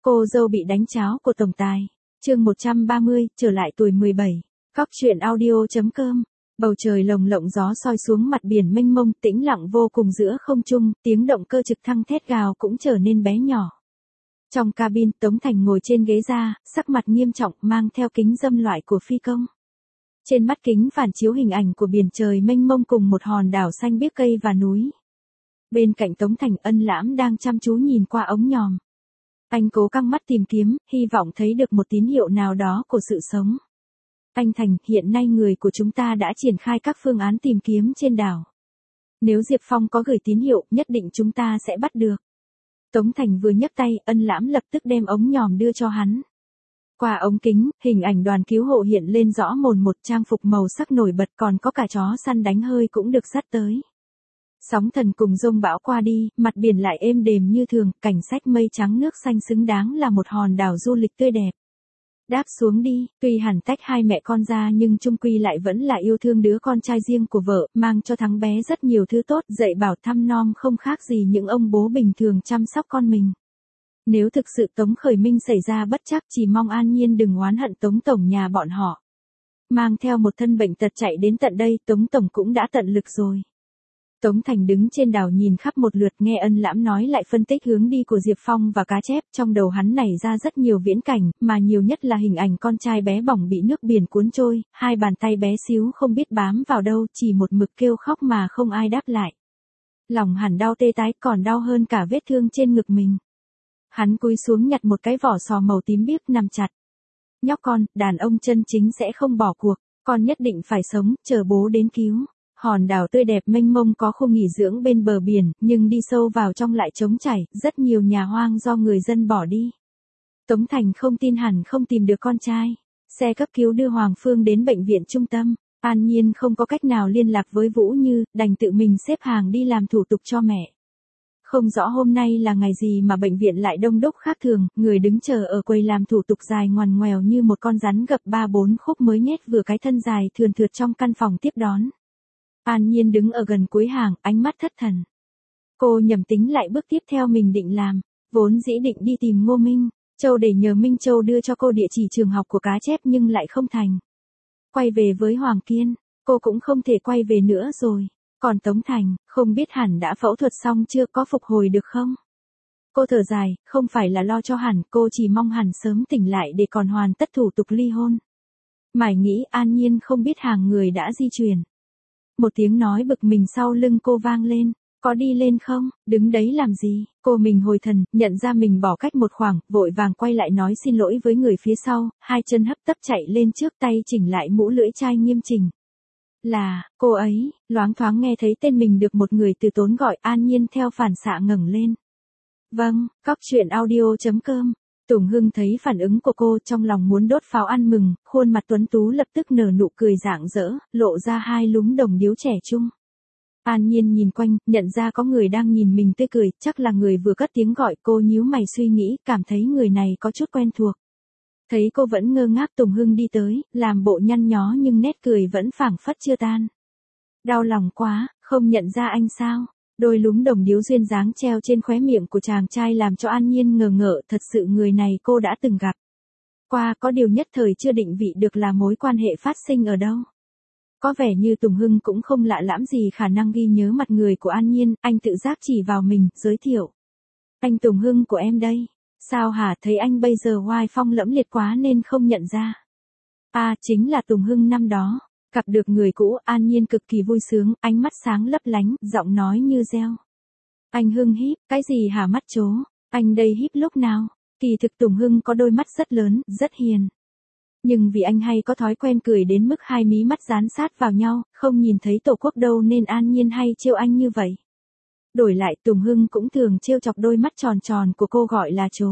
Cô dâu bị đánh cháo của tổng tài. Chương 130, trở lại tuổi 17. Cóc truyện audio.com. Bầu trời lồng lộng gió soi xuống mặt biển mênh mông, tĩnh lặng vô cùng giữa không trung, tiếng động cơ trực thăng thét gào cũng trở nên bé nhỏ. Trong cabin, Tống Thành ngồi trên ghế da, sắc mặt nghiêm trọng, mang theo kính râm loại của phi công. Trên mắt kính phản chiếu hình ảnh của biển trời mênh mông cùng một hòn đảo xanh biếc cây và núi. Bên cạnh Tống Thành, Ân Lãm đang chăm chú nhìn qua ống nhòm. Anh cố căng mắt tìm kiếm, hy vọng thấy được một tín hiệu nào đó của sự sống. Anh Thành, hiện nay người của chúng ta đã triển khai các phương án tìm kiếm trên đảo. Nếu Diệp Phong có gửi tín hiệu, nhất định chúng ta sẽ bắt được. Tống Thành vừa nhấc tay, Ân Lãm lập tức đem ống nhòm đưa cho hắn. Qua ống kính, hình ảnh đoàn cứu hộ hiện lên rõ mồn một, trang phục màu sắc nổi bật, còn có cả chó săn đánh hơi cũng được dắt tới. Sóng thần cùng dông bão qua đi, mặt biển lại êm đềm như thường, cảnh sách mây trắng nước xanh xứng đáng là một hòn đảo du lịch tươi đẹp. Đáp xuống đi, tuy hẳn tách hai mẹ con ra nhưng chung quy lại vẫn là yêu thương đứa con trai riêng của vợ, mang cho thằng bé rất nhiều thứ tốt, dạy bảo thăm nom không khác gì những ông bố bình thường chăm sóc con mình. Nếu thực sự Tống Khởi Minh xảy ra bất trắc, chỉ mong An Nhiên đừng oán hận Tống Tổng nhà bọn họ. Mang theo một thân bệnh tật chạy đến tận đây, Tống Tổng cũng đã tận lực rồi. Tống Thành đứng trên đảo nhìn khắp một lượt, nghe Ân Lãm nói lại phân tích hướng đi của Diệp Phong và cá chép, trong đầu hắn nảy ra rất nhiều viễn cảnh, mà nhiều nhất là hình ảnh con trai bé bỏng bị nước biển cuốn trôi, hai bàn tay bé xíu không biết bám vào đâu, chỉ một mực kêu khóc mà không ai đáp lại. Lòng hẳn đau tê tái, còn đau hơn cả vết thương trên ngực mình. Hắn cúi xuống nhặt một cái vỏ sò màu tím biếc nằm chặt. Nhóc con, đàn ông chân chính sẽ không bỏ cuộc, con nhất định phải sống, chờ bố đến cứu. Hòn đảo tươi đẹp mênh mông có khu nghỉ dưỡng bên bờ biển, nhưng đi sâu vào trong lại trống trải, rất nhiều nhà hoang do người dân bỏ đi. Tống Thành không tin hẳn không tìm được con trai. Xe cấp cứu đưa Hoàng Phương đến bệnh viện trung tâm. An Nhiên không có cách nào liên lạc với Vũ Như, đành tự mình xếp hàng đi làm thủ tục cho mẹ. Không rõ hôm nay là ngày gì mà bệnh viện lại đông đúc khác thường, người đứng chờ ở quầy làm thủ tục dài ngoằn ngoèo như một con rắn gập 3-4 khúc mới nhét vừa cái thân dài thườn thượt trong căn phòng tiếp đón. An Nhiên đứng ở gần cuối hàng, ánh mắt thất thần. Cô nhầm tính lại bước tiếp theo mình định làm, vốn dĩ định đi tìm Ngô Minh Châu để nhờ Minh Châu đưa cho cô địa chỉ trường học của cá chép nhưng lại không thành. Quay về với Hoàng Kiên, cô cũng không thể quay về nữa rồi. Còn Tống Thành, không biết hẳn đã phẫu thuật xong chưa, có phục hồi được không? Cô thở dài, không phải là lo cho hẳn, cô chỉ mong hẳn sớm tỉnh lại để còn hoàn tất thủ tục ly hôn. Mải nghĩ An Nhiên không biết hàng người đã di chuyển. Một tiếng nói bực mình sau lưng cô vang lên, có đi lên không, đứng đấy làm gì, cô mình hồi thần, nhận ra mình bỏ cách một khoảng, vội vàng quay lại nói xin lỗi với người phía sau, hai chân hấp tấp chạy lên trước, tay chỉnh lại mũ lưỡi chai nghiêm chỉnh. Là, cô ấy, loáng thoáng nghe thấy tên mình được một người từ tốn gọi. An Nhiên theo phản xạ ngẩng lên. Vâng, cóc truyện audio.com. Tùng Hưng thấy phản ứng của cô trong lòng muốn đốt pháo ăn mừng, khuôn mặt tuấn tú lập tức nở nụ cười rạng rỡ, lộ ra hai lúm đồng điếu trẻ trung. An Nhiên nhìn quanh, nhận ra có người đang nhìn mình tươi cười, chắc là người vừa cất tiếng gọi, cô nhíu mày suy nghĩ, cảm thấy người này có chút quen thuộc. Thấy cô vẫn ngơ ngác, Tùng Hưng đi tới, làm bộ nhăn nhó nhưng nét cười vẫn phảng phất chưa tan. Đau lòng quá, không nhận ra anh sao? Đôi lúm đồng điếu duyên dáng treo trên khóe miệng của chàng trai làm cho An Nhiên ngờ ngợ, thật sự người này cô đã từng gặp. Qua có điều nhất thời chưa định vị được là mối quan hệ phát sinh ở đâu. Có vẻ như Tùng Hưng cũng không lạ lẫm gì khả năng ghi nhớ mặt người của An Nhiên, anh tự giác chỉ vào mình, giới thiệu. Anh Tùng Hưng của em đây. Sao hả, thấy anh bây giờ oai phong lẫm liệt quá nên không nhận ra. À, chính là Tùng Hưng năm đó. Gặp được người cũ, An Nhiên cực kỳ vui sướng, ánh mắt sáng lấp lánh, giọng nói như reo. Anh Hưng híp, cái gì hả mắt chó, anh đây híp lúc nào? Kỳ thực Tùng Hưng có đôi mắt rất lớn, rất hiền. Nhưng vì anh hay có thói quen cười đến mức hai mí mắt dán sát vào nhau, không nhìn thấy tổ quốc đâu nên An Nhiên hay trêu anh như vậy. Đổi lại Tùng Hưng cũng thường trêu chọc đôi mắt tròn tròn của cô gọi là chó.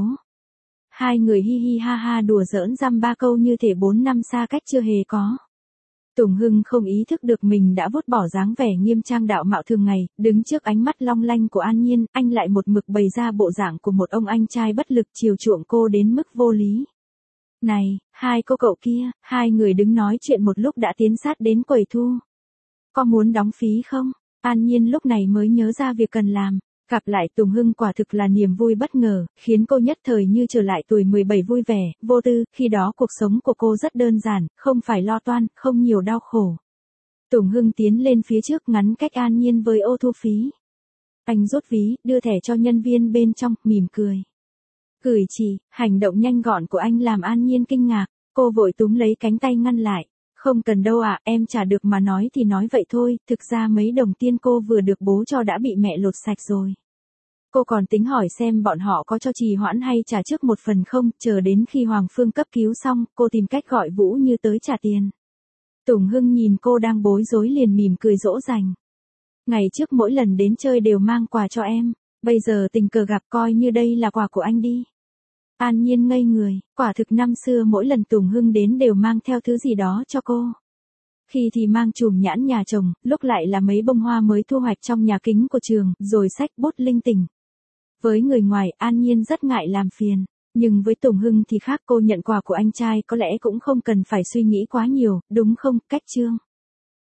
Hai người hi hi ha ha đùa giỡn dăm ba câu như thể 4 năm xa cách chưa hề có. Tùng Hưng không ý thức được mình đã vứt bỏ dáng vẻ nghiêm trang đạo mạo thường ngày, đứng trước ánh mắt long lanh của An Nhiên, anh lại một mực bày ra bộ dạng của một ông anh trai bất lực chiều chuộng cô đến mức vô lý. Này, hai cô cậu kia, hai người đứng nói chuyện một lúc đã tiến sát đến quầy thu. Có muốn đóng phí không? An Nhiên lúc này mới nhớ ra việc cần làm. Gặp lại Tùng Hưng quả thực là niềm vui bất ngờ, khiến cô nhất thời như trở lại tuổi 17 vui vẻ, vô tư, khi đó cuộc sống của cô rất đơn giản, không phải lo toan, không nhiều đau khổ. Tùng Hưng tiến lên phía trước ngắn cách An Nhiên với ô thu phí. Anh rút ví, đưa thẻ cho nhân viên bên trong, mỉm cười. Gửi chị, hành động nhanh gọn của anh làm An Nhiên kinh ngạc, cô vội túm lấy cánh tay ngăn lại. Không cần đâu ạ, em trả được mà nói thì nói vậy thôi, thực ra mấy đồng tiền cô vừa được bố cho đã bị mẹ lột sạch rồi. Cô còn tính hỏi xem bọn họ có cho trì hoãn hay trả trước một phần không, chờ đến khi Hoàng Phương cấp cứu xong, cô tìm cách gọi Vũ Như tới trả tiền. Tùng Hưng nhìn cô đang bối rối liền mỉm cười dỗ dành. Ngày trước mỗi lần đến chơi đều mang quà cho em, bây giờ tình cờ gặp coi như đây là quà của anh đi. An Nhiên ngây người, quả thực năm xưa mỗi lần Tùng Hưng đến đều mang theo thứ gì đó cho cô. Khi thì mang chùm nhãn nhà chồng, lúc lại là mấy bông hoa mới thu hoạch trong nhà kính của trường, rồi sách bút linh tinh. Với người ngoài, An Nhiên rất ngại làm phiền. Nhưng với Tùng Hưng thì khác, cô nhận quà của anh trai có lẽ cũng không cần phải suy nghĩ quá nhiều, đúng không, Cách Trương?